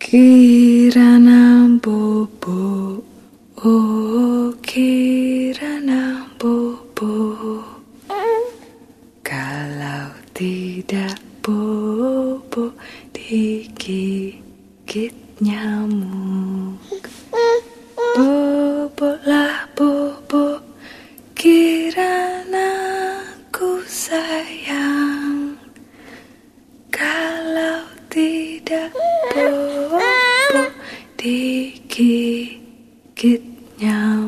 Kirana bobo, oh kirana bobo. Kalau tidak bobo digigit nyamuk. Bobo lah bobo, kirana ku sayang. Kalau tidak bobo digigit nyamuk.